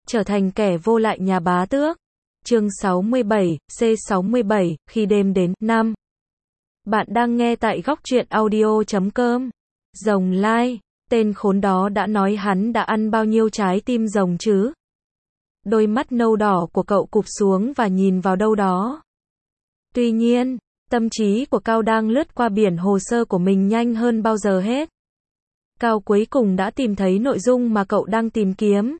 trở thành kẻ vô lại nhà bá tước. Chương 67, C67, khi đêm đến. 5. Bạn đang nghe tại góc truyện audio.com. Rồng lai, tên khốn đó đã nói hắn đã ăn bao nhiêu trái tim rồng chứ? Đôi mắt nâu đỏ của cậu cụp xuống và nhìn vào đâu đó. Tuy nhiên, tâm trí của Cao đang lướt qua biển hồ sơ của mình nhanh hơn bao giờ hết. Cao cuối cùng đã tìm thấy nội dung mà cậu đang tìm kiếm.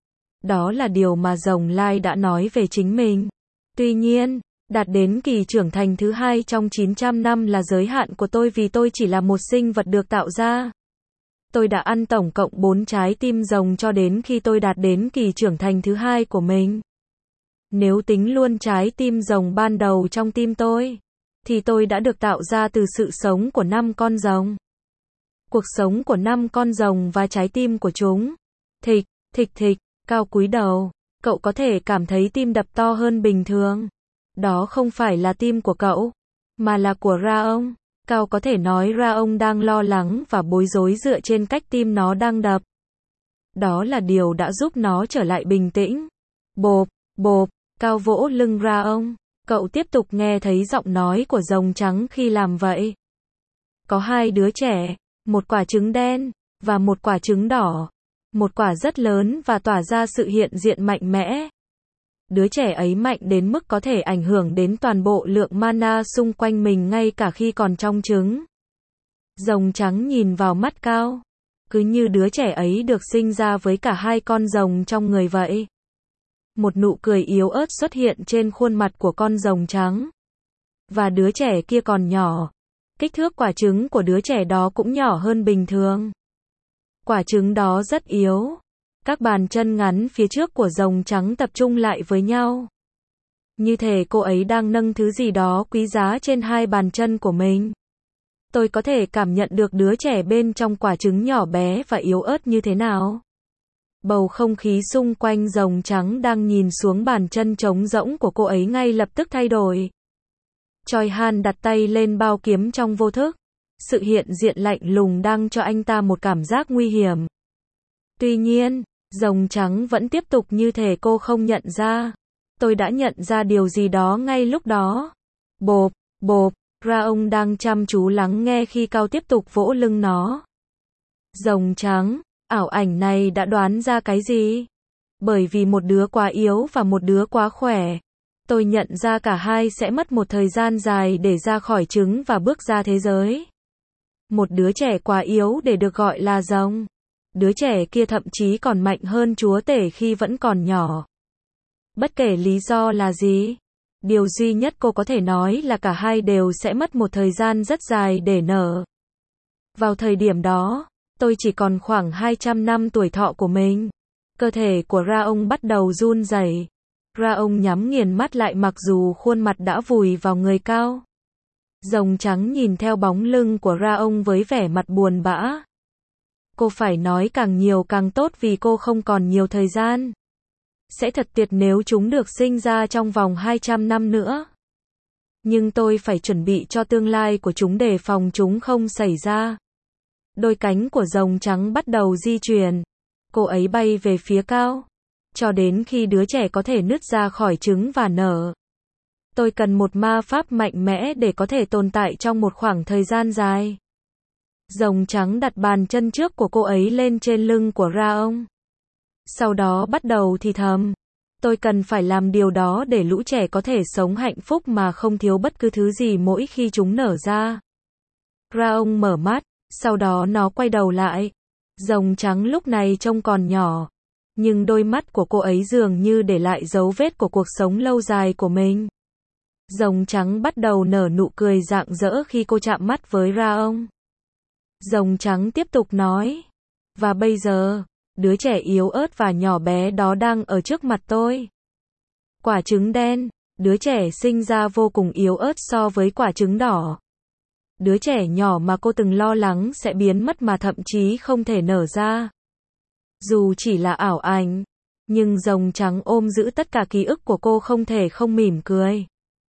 Đó là điều mà rồng lai đã nói về chính mình. Tuy nhiên, đạt đến kỳ trưởng thành thứ 2 trong 900 năm là giới hạn của tôi vì tôi chỉ là một sinh vật được tạo ra. Tôi đã ăn tổng cộng 4 trái tim rồng cho đến khi tôi đạt đến kỳ trưởng thành thứ 2 của mình. Nếu tính luôn trái tim rồng ban đầu trong tim tôi, thì tôi đã được tạo ra từ sự sống của 5 con rồng. Cuộc sống của 5 con rồng và trái tim của chúng. Thịch, thịch thịch, Cao cúi đầu. Cậu có thể cảm thấy tim đập to hơn bình thường. Đó không phải là tim của cậu, mà là của Raong. Cao có thể nói Raong đang lo lắng và bối rối dựa trên cách tim nó đang đập. Đó là điều đã giúp nó trở lại bình tĩnh. Bộp, bộp, Cao vỗ lưng Raong. Cậu tiếp tục nghe thấy giọng nói của rồng trắng khi làm vậy. Có 2 đứa trẻ, một quả trứng đen, và một quả trứng đỏ. Một quả rất lớn và tỏa ra sự hiện diện mạnh mẽ. Đứa trẻ ấy mạnh đến mức có thể ảnh hưởng đến toàn bộ lượng mana xung quanh mình ngay cả khi còn trong trứng. Rồng trắng nhìn vào mắt Cao. Cứ như đứa trẻ ấy được sinh ra với cả 2 con rồng trong người vậy. Một nụ cười yếu ớt xuất hiện trên khuôn mặt của con rồng trắng. Và đứa trẻ kia còn nhỏ. Kích thước quả trứng của đứa trẻ đó cũng nhỏ hơn bình thường. Quả trứng đó rất yếu. Các bàn chân ngắn phía trước của rồng trắng tập trung lại với nhau. Như thể cô ấy đang nâng thứ gì đó quý giá trên 2 bàn chân của mình. Tôi có thể cảm nhận được đứa trẻ bên trong quả trứng nhỏ bé và yếu ớt như thế nào. Bầu không khí xung quanh rồng trắng đang nhìn xuống bàn chân trống rỗng của cô ấy ngay lập tức thay đổi. Choi Han đặt tay lên bao kiếm trong vô thức. Sự hiện diện lạnh lùng đang cho anh ta một cảm giác nguy hiểm. Tuy nhiên, rồng trắng vẫn tiếp tục như thể cô không nhận ra. Tôi đã nhận ra điều gì đó ngay lúc đó. Bộp, bộp, Raong đang chăm chú lắng nghe khi Cao tiếp tục vỗ lưng nó. Rồng trắng, ảo ảnh này đã đoán ra cái gì? Bởi vì một đứa quá yếu và một đứa quá khỏe. Tôi nhận ra cả hai sẽ mất một thời gian dài để ra khỏi trứng và bước ra thế giới. Một đứa trẻ quá yếu để được gọi là rồng. Đứa trẻ kia thậm chí còn mạnh hơn chúa tể khi vẫn còn nhỏ. Bất kể lý do là gì, điều duy nhất cô có thể nói là cả hai đều sẽ mất một thời gian rất dài để nở. Vào thời điểm đó, tôi chỉ còn khoảng 200 năm tuổi thọ của mình. Cơ thể của Raong bắt đầu run rẩy. Raong nhắm nghiền mắt lại mặc dù khuôn mặt đã vùi vào người Cao. Rồng trắng nhìn theo bóng lưng của Raong với vẻ mặt buồn bã. Cô phải nói càng nhiều càng tốt vì cô không còn nhiều thời gian. Sẽ thật tuyệt nếu chúng được sinh ra trong vòng 200 năm nữa. Nhưng tôi phải chuẩn bị cho tương lai của chúng để phòng chúng không xảy ra. Đôi cánh của rồng trắng bắt đầu di chuyển. Cô ấy bay về phía Cao. Cho đến khi đứa trẻ có thể nứt ra khỏi trứng và nở. Tôi cần một ma pháp mạnh mẽ để có thể tồn tại trong một khoảng thời gian dài. Rồng trắng đặt bàn chân trước của cô ấy lên trên lưng của Raong. Sau đó bắt đầu thì thầm. Tôi cần phải làm điều đó để lũ trẻ có thể sống hạnh phúc mà không thiếu bất cứ thứ gì mỗi khi chúng nở ra. Raong mở mắt, sau đó nó quay đầu lại. Rồng trắng lúc này trông còn nhỏ. Nhưng đôi mắt của cô ấy dường như để lại dấu vết của cuộc sống lâu dài của mình. Rồng trắng bắt đầu nở nụ cười rạng rỡ khi cô chạm mắt với Raong. Rồng trắng tiếp tục nói. Và bây giờ, đứa trẻ yếu ớt và nhỏ bé đó đang ở trước mặt tôi. Quả trứng đen, đứa trẻ sinh ra vô cùng yếu ớt so với quả trứng đỏ. Đứa trẻ nhỏ mà cô từng lo lắng sẽ biến mất mà thậm chí không thể nở ra. Dù chỉ là ảo ảnh, nhưng rồng trắng ôm giữ tất cả ký ức của cô không thể không mỉm cười.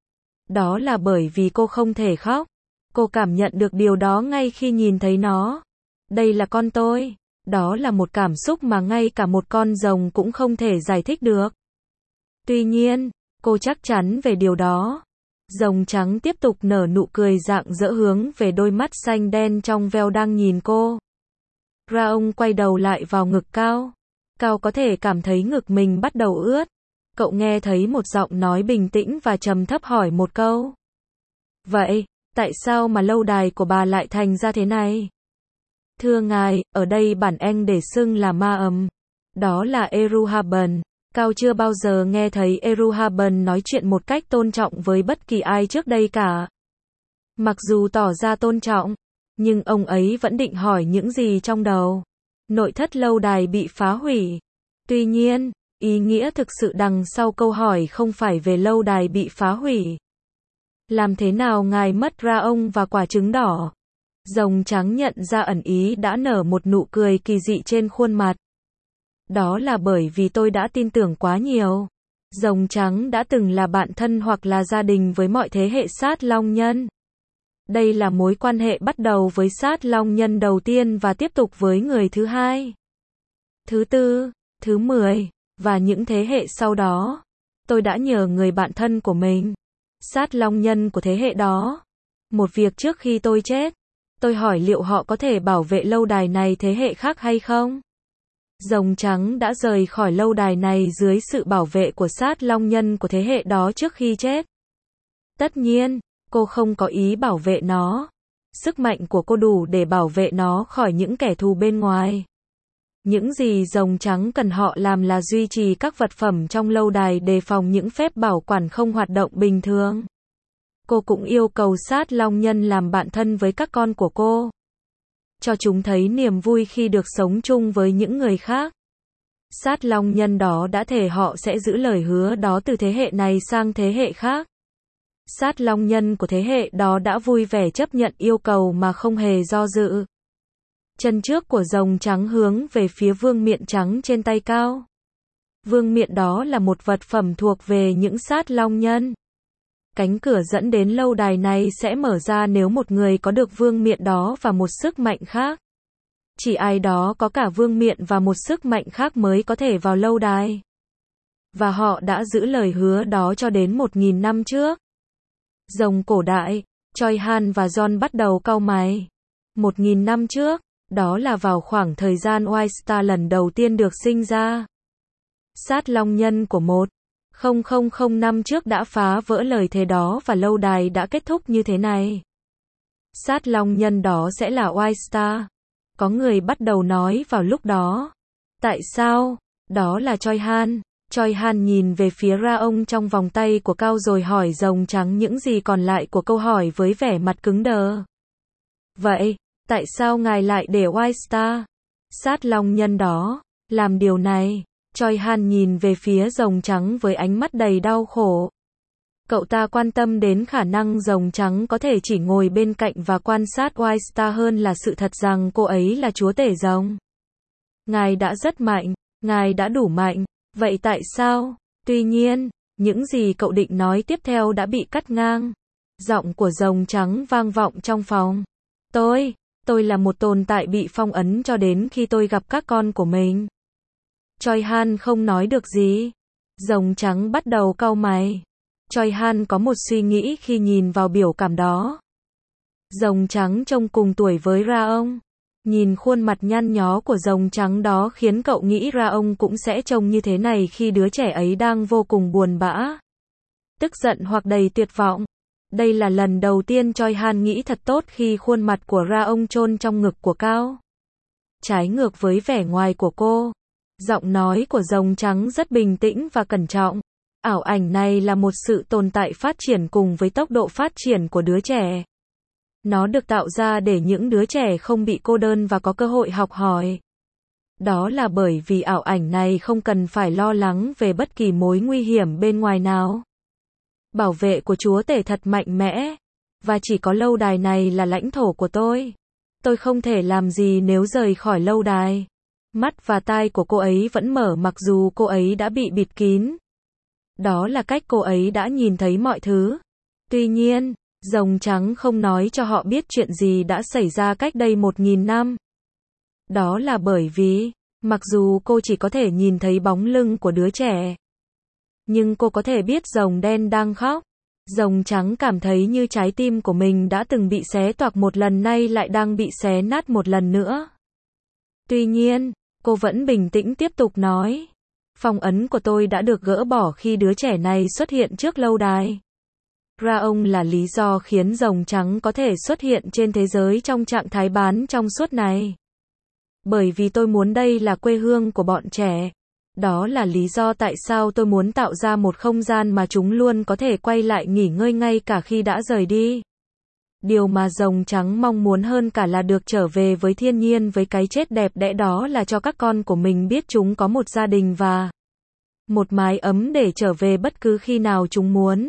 Đó là bởi vì cô không thể khóc. Cô cảm nhận được điều đó ngay khi nhìn thấy nó. Đây là con tôi. Đó là một cảm xúc mà ngay cả một con rồng cũng không thể giải thích được. Tuy nhiên, cô chắc chắn về điều đó. Rồng trắng tiếp tục nở nụ cười rạng rỡ hướng về đôi mắt xanh đen trong veo đang nhìn cô. Raong quay đầu lại vào ngực Cao. Cao có thể cảm thấy ngực mình bắt đầu ướt. Cậu nghe thấy một giọng nói bình tĩnh và trầm thấp hỏi một câu. Vậy, tại sao mà lâu đài của bà lại thành ra thế này? Thưa ngài, ở đây bản Anh để xưng là ma ầm. Đó là Eruhaben. Cao chưa bao giờ nghe thấy Eruhaben nói chuyện một cách tôn trọng với bất kỳ ai trước đây cả. Mặc dù tỏ ra tôn trọng, nhưng ông ấy vẫn định hỏi những gì trong đầu. Nội thất lâu đài bị phá hủy. Tuy nhiên, ý nghĩa thực sự đằng sau câu hỏi không phải về lâu đài bị phá hủy. Làm thế nào ngài mất Raong và quả trứng đỏ? Rồng trắng nhận ra ẩn ý đã nở một nụ cười kỳ dị trên khuôn mặt. Đó là bởi vì tôi đã tin tưởng quá nhiều. Rồng trắng đã từng là bạn thân hoặc là gia đình với mọi thế hệ sát long nhân. Đây là mối quan hệ bắt đầu với sát long nhân đầu tiên và tiếp tục với người thứ hai, thứ tư, thứ 10, và những thế hệ sau đó. Tôi đã nhờ người bạn thân của mình, sát long nhân của thế hệ đó, một việc trước khi tôi chết. Tôi hỏi liệu họ có thể bảo vệ lâu đài này thế hệ khác hay không? Rồng trắng đã rời khỏi lâu đài này dưới sự bảo vệ của sát long nhân của thế hệ đó trước khi chết. Tất nhiên, cô không có ý bảo vệ nó. Sức mạnh của cô đủ để bảo vệ nó khỏi những kẻ thù bên ngoài. Những gì rồng trắng cần họ làm là duy trì các vật phẩm trong lâu đài đề phòng những phép bảo quản không hoạt động bình thường. Cô cũng yêu cầu sát long nhân làm bạn thân với các con của cô, cho chúng thấy niềm vui khi được sống chung với những người khác. Sát long nhân đó đã thề họ sẽ giữ lời hứa đó từ thế hệ này sang thế hệ khác. Sát long nhân của thế hệ đó đã vui vẻ chấp nhận yêu cầu mà không hề do dự. Chân trước của rồng trắng hướng về phía vương miện trắng trên tay Cao. Vương miện đó là một vật phẩm thuộc về những sát long nhân. Cánh cửa dẫn đến lâu đài này sẽ mở ra nếu một người có được vương miện đó và một sức mạnh khác. Chỉ ai đó có cả vương miện và một sức mạnh khác mới có thể vào lâu đài. Và họ đã giữ lời hứa đó cho đến 1000 năm trước. Rồng cổ đại, Choi Han và John bắt đầu cau mày. 1000 năm trước, đó là vào khoảng thời gian White Star lần đầu tiên được sinh ra. Sát long nhân của 1000 năm trước đã phá vỡ lời thề đó và lâu đài đã kết thúc như thế này. Sát long nhân đó sẽ là White Star. Có người bắt đầu nói vào lúc đó. Tại sao? Đó là Choi Han. Choi Han nhìn về phía Raong trong vòng tay của Cao rồi hỏi rồng trắng những gì còn lại của câu hỏi với vẻ mặt cứng đờ. Vậy, tại sao ngài lại để White Star, sát long nhân đó, làm điều này? Choi Han nhìn về phía rồng trắng với ánh mắt đầy đau khổ. Cậu ta quan tâm đến khả năng rồng trắng có thể chỉ ngồi bên cạnh và quan sát White Star hơn là sự thật rằng cô ấy là chúa tể rồng. Ngài đã rất mạnh, ngài đã đủ mạnh, vậy tại sao? Tuy nhiên, những gì cậu định nói tiếp theo đã bị cắt ngang. Giọng của rồng trắng vang vọng trong phòng. Tôi là một tồn tại bị phong ấn cho đến khi tôi gặp các con của mình. Choi Han không nói được gì. Rồng trắng bắt đầu cau mày. Choi Han có một suy nghĩ khi nhìn vào biểu cảm đó. Rồng trắng trông cùng tuổi với Raong. Nhìn khuôn mặt nhăn nhó của rồng trắng đó khiến cậu nghĩ Raong cũng sẽ trông như thế này khi đứa trẻ ấy đang vô cùng buồn bã, tức giận hoặc đầy tuyệt vọng. Đây là lần đầu tiên Choi Han nghĩ thật tốt khi khuôn mặt của Raong chôn trong ngực của Cao. Trái ngược với vẻ ngoài của cô, giọng nói của rồng trắng rất bình tĩnh và cẩn trọng. Ảo ảnh này là một sự tồn tại phát triển cùng với tốc độ phát triển của đứa trẻ. Nó được tạo ra để những đứa trẻ không bị cô đơn và có cơ hội học hỏi. Đó là bởi vì ảo ảnh này không cần phải lo lắng về bất kỳ mối nguy hiểm bên ngoài nào. Bảo vệ của chúa tể thật mạnh mẽ. Và chỉ có lâu đài này là lãnh thổ của tôi. Tôi không thể làm gì nếu rời khỏi lâu đài. Mắt và tai của cô ấy vẫn mở mặc dù cô ấy đã bị bịt kín. Đó là cách cô ấy đã nhìn thấy mọi thứ. Tuy nhiên, rồng trắng không nói cho họ biết chuyện gì đã xảy ra cách đây 1000 năm. Đó là bởi vì, mặc dù cô chỉ có thể nhìn thấy bóng lưng của đứa trẻ, nhưng cô có thể biết rồng đen đang khóc. Rồng trắng cảm thấy như trái tim của mình đã từng bị xé toạc một lần, nay lại đang bị xé nát một lần nữa. Tuy nhiên, cô vẫn bình tĩnh tiếp tục nói. Phong ấn của tôi đã được gỡ bỏ khi đứa trẻ này xuất hiện trước lâu đài. Ra-ông là lý do khiến rồng trắng có thể xuất hiện trên thế giới trong trạng thái bán trong suốt này. Bởi vì tôi muốn đây là quê hương của bọn trẻ. Đó là lý do tại sao tôi muốn tạo ra một không gian mà chúng luôn có thể quay lại nghỉ ngơi ngay cả khi đã rời đi. Điều mà rồng trắng mong muốn hơn cả là được trở về với thiên nhiên, với cái chết đẹp đẽ, đó là cho các con của mình biết chúng có một gia đình và một mái ấm để trở về bất cứ khi nào chúng muốn.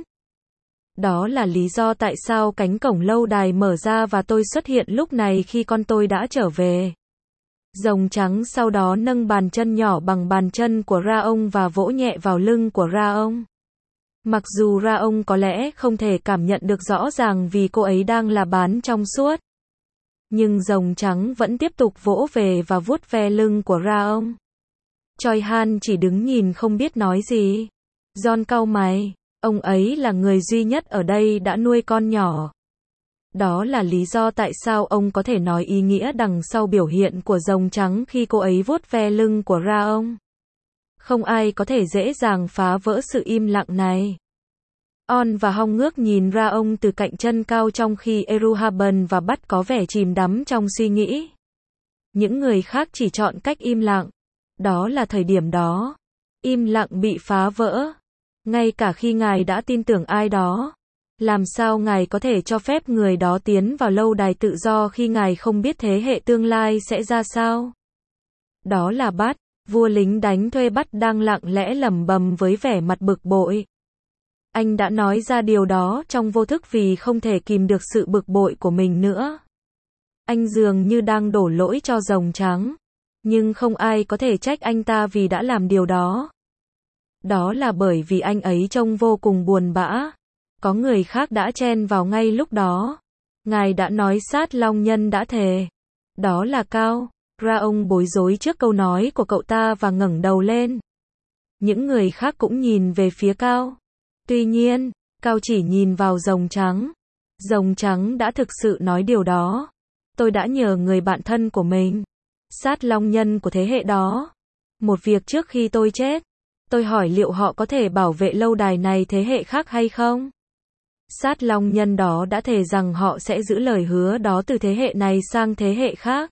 Đó là lý do tại sao cánh cổng lâu đài mở ra và tôi xuất hiện lúc này khi con tôi đã trở về. Rồng trắng sau đó nâng bàn chân nhỏ bằng bàn chân của Ra-ông và vỗ nhẹ vào lưng của Ra-ông. Mặc dù Ra-ông có lẽ không thể cảm nhận được rõ ràng vì cô ấy đang là bán trong suốt, nhưng rồng trắng vẫn tiếp tục vỗ về và vuốt ve lưng của Ra-ông. Choi Han chỉ đứng nhìn không biết nói gì. John cau mày, ông ấy là người duy nhất ở đây đã nuôi con nhỏ. Đó là lý do tại sao ông có thể nói ý nghĩa đằng sau biểu hiện của rồng trắng khi cô ấy vuốt ve lưng của Ra-ông. Không ai có thể dễ dàng phá vỡ sự im lặng này. On và Hong ngước nhìn Ra-ông từ cạnh chân cao trong khi Eruhaben và Bắt có vẻ chìm đắm trong suy nghĩ. Những người khác chỉ chọn cách im lặng. Đó là thời điểm đó. Im lặng bị phá vỡ. Ngay cả khi ngài đã tin tưởng ai đó. Làm sao ngài có thể cho phép người đó tiến vào lâu đài tự do khi ngài không biết thế hệ tương lai sẽ ra sao? Đó là Bắt, vua lính đánh thuê Bắt đang lặng lẽ lẩm bẩm với vẻ mặt bực bội. Anh đã nói ra điều đó trong vô thức vì không thể kìm được sự bực bội của mình nữa. Anh dường như đang đổ lỗi cho rồng trắng. Nhưng không ai có thể trách anh ta vì đã làm điều đó. Đó là bởi vì anh ấy trông vô cùng buồn bã. Có người khác đã chen vào ngay lúc đó. Ngài đã nói Sát Long Nhân đã thề. Đó là Cao. Ra-ông bối rối trước câu nói của cậu ta và ngẩng đầu lên. Những người khác cũng nhìn về phía Cao. Tuy nhiên, Cao chỉ nhìn vào rồng trắng. Rồng trắng đã thực sự nói điều đó. Tôi đã nhờ người bạn thân của mình, Sát Long Nhân của thế hệ đó, một việc trước khi tôi chết. Tôi hỏi liệu họ có thể bảo vệ lâu đài này thế hệ khác hay không? Sát Long Nhân đó đã thề rằng họ sẽ giữ lời hứa đó từ thế hệ này sang thế hệ khác.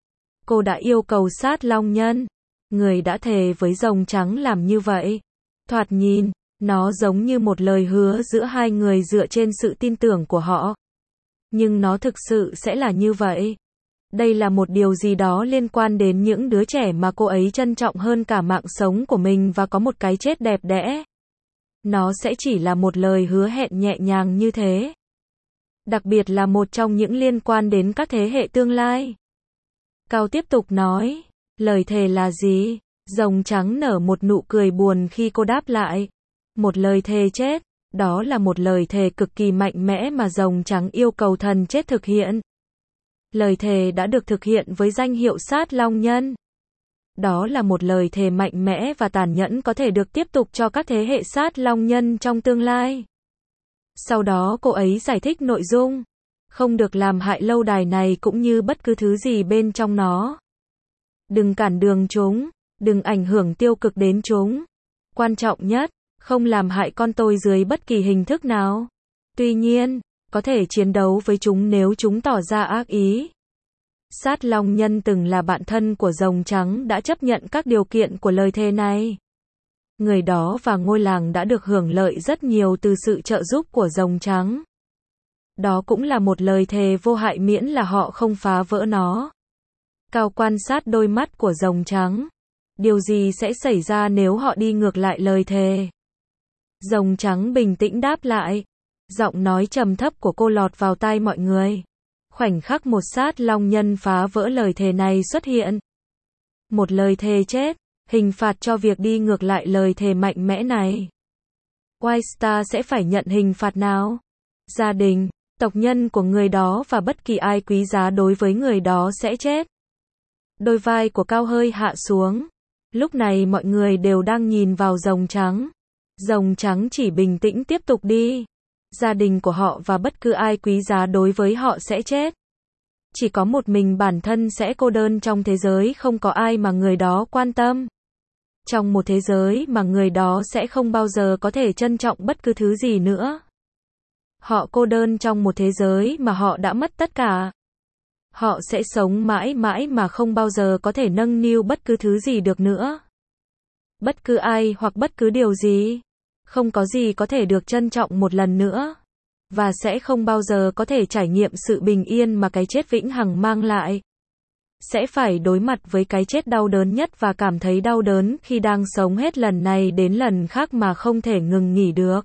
Cô đã yêu cầu Sát Long Nhân, người đã thề với rồng trắng làm như vậy. Thoạt nhìn, nó giống như một lời hứa giữa hai người dựa trên sự tin tưởng của họ. Nhưng nó thực sự sẽ là như vậy. Đây là một điều gì đó liên quan đến những đứa trẻ mà cô ấy trân trọng hơn cả mạng sống của mình và có một cái chết đẹp đẽ. Nó sẽ chỉ là một lời hứa hẹn nhẹ nhàng như thế. Đặc biệt là một trong những liên quan đến các thế hệ tương lai. Cao tiếp tục nói, lời thề là gì? Rồng trắng nở một nụ cười buồn khi cô đáp lại. Một lời thề chết, đó là một lời thề cực kỳ mạnh mẽ mà rồng trắng yêu cầu thần chết thực hiện. Lời thề đã được thực hiện với danh hiệu Sát Long Nhân. Đó là một lời thề mạnh mẽ và tàn nhẫn có thể được tiếp tục cho các thế hệ Sát Long Nhân trong tương lai. Sau đó cô ấy giải thích nội dung. Không được làm hại lâu đài này cũng như bất cứ thứ gì bên trong nó. Đừng cản đường chúng, đừng ảnh hưởng tiêu cực đến chúng. Quan trọng nhất, không làm hại con tôi dưới bất kỳ hình thức nào. Tuy nhiên, có thể chiến đấu với chúng nếu chúng tỏ ra ác ý. Sát Long Nhân từng là bạn thân của rồng trắng đã chấp nhận các điều kiện của lời thề này. Người đó và ngôi làng đã được hưởng lợi rất nhiều từ sự trợ giúp của rồng trắng. Đó cũng là một lời thề vô hại miễn là họ không phá vỡ nó. Cao quan sát đôi mắt của rồng trắng. Điều gì sẽ xảy ra nếu họ đi ngược lại lời thề? Rồng trắng bình tĩnh đáp lại. Giọng nói trầm thấp của cô lọt vào tai mọi người. Khoảnh khắc một Sát Long Nhân phá vỡ lời thề này xuất hiện. Một lời thề chết, hình phạt cho việc đi ngược lại lời thề mạnh mẽ này. White Star sẽ phải nhận hình phạt nào? Gia đình, tộc nhân của người đó và bất kỳ ai quý giá đối với người đó sẽ chết. Đôi vai của Cao hơi hạ xuống. Lúc này mọi người đều đang nhìn vào rồng trắng. Rồng trắng chỉ bình tĩnh tiếp tục đi. Gia đình của họ và bất cứ ai quý giá đối với họ sẽ chết. Chỉ có một mình bản thân sẽ cô đơn trong thế giới không có ai mà người đó quan tâm. Trong một thế giới mà người đó sẽ không bao giờ có thể trân trọng bất cứ thứ gì nữa. Họ cô đơn trong một thế giới mà họ đã mất tất cả. Họ sẽ sống mãi mãi mà không bao giờ có thể nâng niu bất cứ thứ gì được nữa. Bất cứ ai hoặc bất cứ điều gì. Không có gì có thể được trân trọng một lần nữa. Và sẽ không bao giờ có thể trải nghiệm sự bình yên mà cái chết vĩnh hằng mang lại. Sẽ phải đối mặt với cái chết đau đớn nhất và cảm thấy đau đớn khi đang sống hết lần này đến lần khác mà không thể ngừng nghỉ được.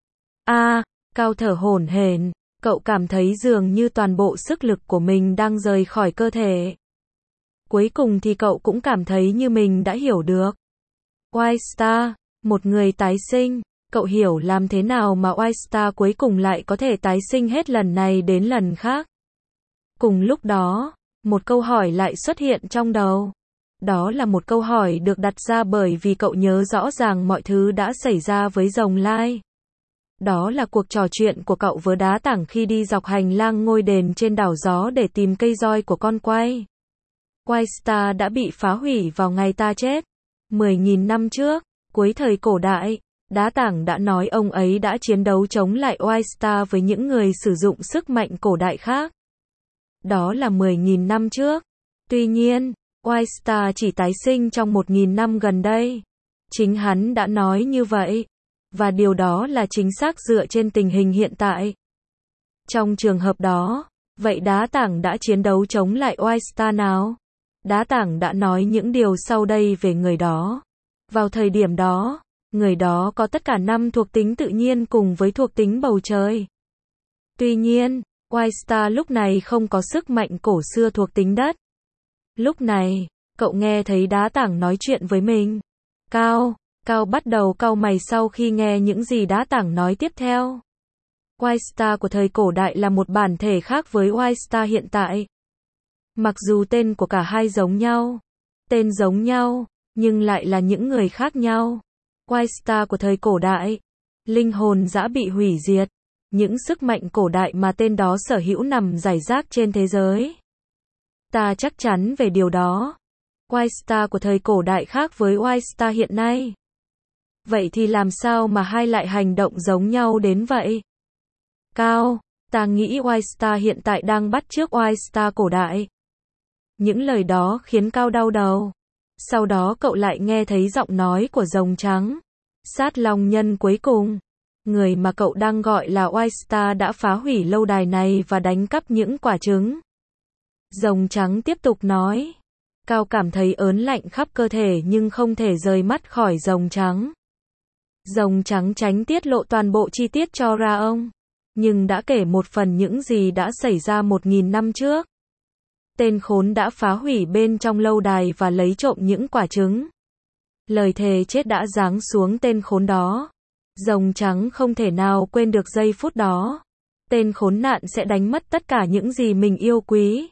Cao thở hổn hển, cậu cảm thấy dường như toàn bộ sức lực của mình đang rời khỏi cơ thể. Cuối cùng thì cậu cũng cảm thấy như mình đã hiểu được. White Star, một người tái sinh, cậu hiểu làm thế nào mà White Star cuối cùng lại có thể tái sinh hết lần này đến lần khác. Cùng lúc đó, một câu hỏi lại xuất hiện trong đầu. Đó là một câu hỏi được đặt ra bởi vì cậu nhớ rõ ràng mọi thứ đã xảy ra với rồng lai. Đó là cuộc trò chuyện của cậu với đá tảng khi đi dọc hành lang ngôi đền trên đảo gió để tìm cây roi của con quay. White Star đã bị phá hủy vào ngày ta chết. 10.000 năm trước, cuối thời cổ đại, đá tảng đã nói ông ấy đã chiến đấu chống lại White Star với những người sử dụng sức mạnh cổ đại khác. Đó là 10.000 năm trước. Tuy nhiên, White Star chỉ tái sinh trong 1.000 năm gần đây. Chính hắn đã nói như vậy. Và điều đó là chính xác dựa trên tình hình hiện tại. Trong trường hợp đó, vậy đá tảng đã chiến đấu chống lại White Star nào? Đá tảng đã nói những điều sau đây về người đó. Vào thời điểm đó, người đó có tất cả 5 thuộc tính tự nhiên cùng với thuộc tính bầu trời. Tuy nhiên, White Star lúc này không có sức mạnh cổ xưa thuộc tính đất. Lúc này, cậu nghe thấy đá tảng nói chuyện với mình. Cao bắt đầu cau mày sau khi nghe những gì đá tảng nói tiếp theo. White Star của thời cổ đại là một bản thể khác với White Star hiện tại. Mặc dù tên của cả hai giống nhau, tên giống nhau, nhưng lại là những người khác nhau. White Star của thời cổ đại, linh hồn đã bị hủy diệt. Những sức mạnh cổ đại mà tên đó sở hữu nằm rải rác trên thế giới. Ta chắc chắn về điều đó. White Star của thời cổ đại khác với White Star hiện nay. Vậy thì làm sao mà hai lại hành động giống nhau đến vậy? Cao, ta nghĩ White Star hiện tại đang bắt chước White Star cổ đại. Những lời đó khiến Cao đau đầu. Sau đó cậu lại nghe thấy giọng nói của rồng trắng. Sát long nhân cuối cùng. Người mà cậu đang gọi là White Star đã phá hủy lâu đài này và đánh cắp những quả trứng. Rồng trắng tiếp tục nói. Cao cảm thấy ớn lạnh khắp cơ thể nhưng không thể rời mắt khỏi rồng trắng. Rồng trắng tránh tiết lộ toàn bộ chi tiết cho ra ông. Nhưng đã kể một phần những gì đã xảy ra 1.000 năm trước. Tên khốn đã phá hủy bên trong lâu đài và lấy trộm những quả trứng. Lời thề chết đã giáng xuống tên khốn đó. Rồng trắng không thể nào quên được giây phút đó. Tên khốn nạn sẽ đánh mất tất cả những gì mình yêu quý.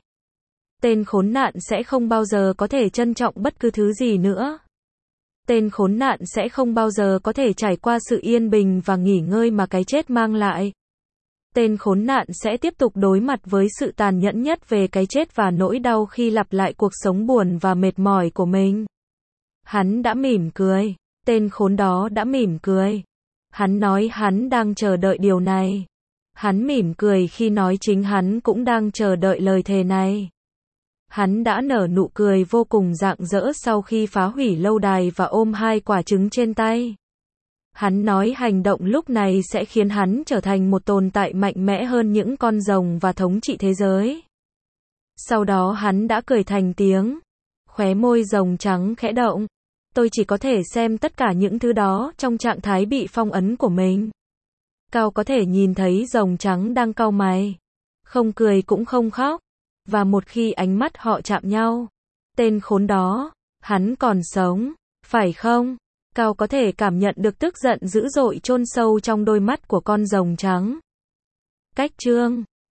Tên khốn nạn sẽ không bao giờ có thể trân trọng bất cứ thứ gì nữa. Tên khốn nạn sẽ không bao giờ có thể trải qua sự yên bình và nghỉ ngơi mà cái chết mang lại. Tên khốn nạn sẽ tiếp tục đối mặt với sự tàn nhẫn nhất về cái chết và nỗi đau khi lặp lại cuộc sống buồn và mệt mỏi của mình. Hắn đã mỉm cười. Tên khốn đó đã mỉm cười. Hắn nói hắn đang chờ đợi điều này. Hắn mỉm cười khi nói chính hắn cũng đang chờ đợi lời thề này. Hắn đã nở nụ cười vô cùng rạng rỡ sau khi phá hủy lâu đài và ôm 2 quả trứng trên tay. Hắn nói hành động lúc này sẽ khiến hắn trở thành một tồn tại mạnh mẽ hơn những con rồng và thống trị thế giới. Sau đó hắn đã cười thành tiếng. Khóe môi rồng trắng khẽ động. Tôi chỉ có thể xem tất cả những thứ đó trong trạng thái bị phong ấn của mình. Cao có thể nhìn thấy rồng trắng đang cau mày. Không cười cũng không khóc. Và một khi ánh mắt họ chạm nhau. Tên khốn đó, hắn còn sống, phải không? Cao có thể cảm nhận được tức giận dữ dội chôn sâu trong đôi mắt của con rồng trắng. Cách chương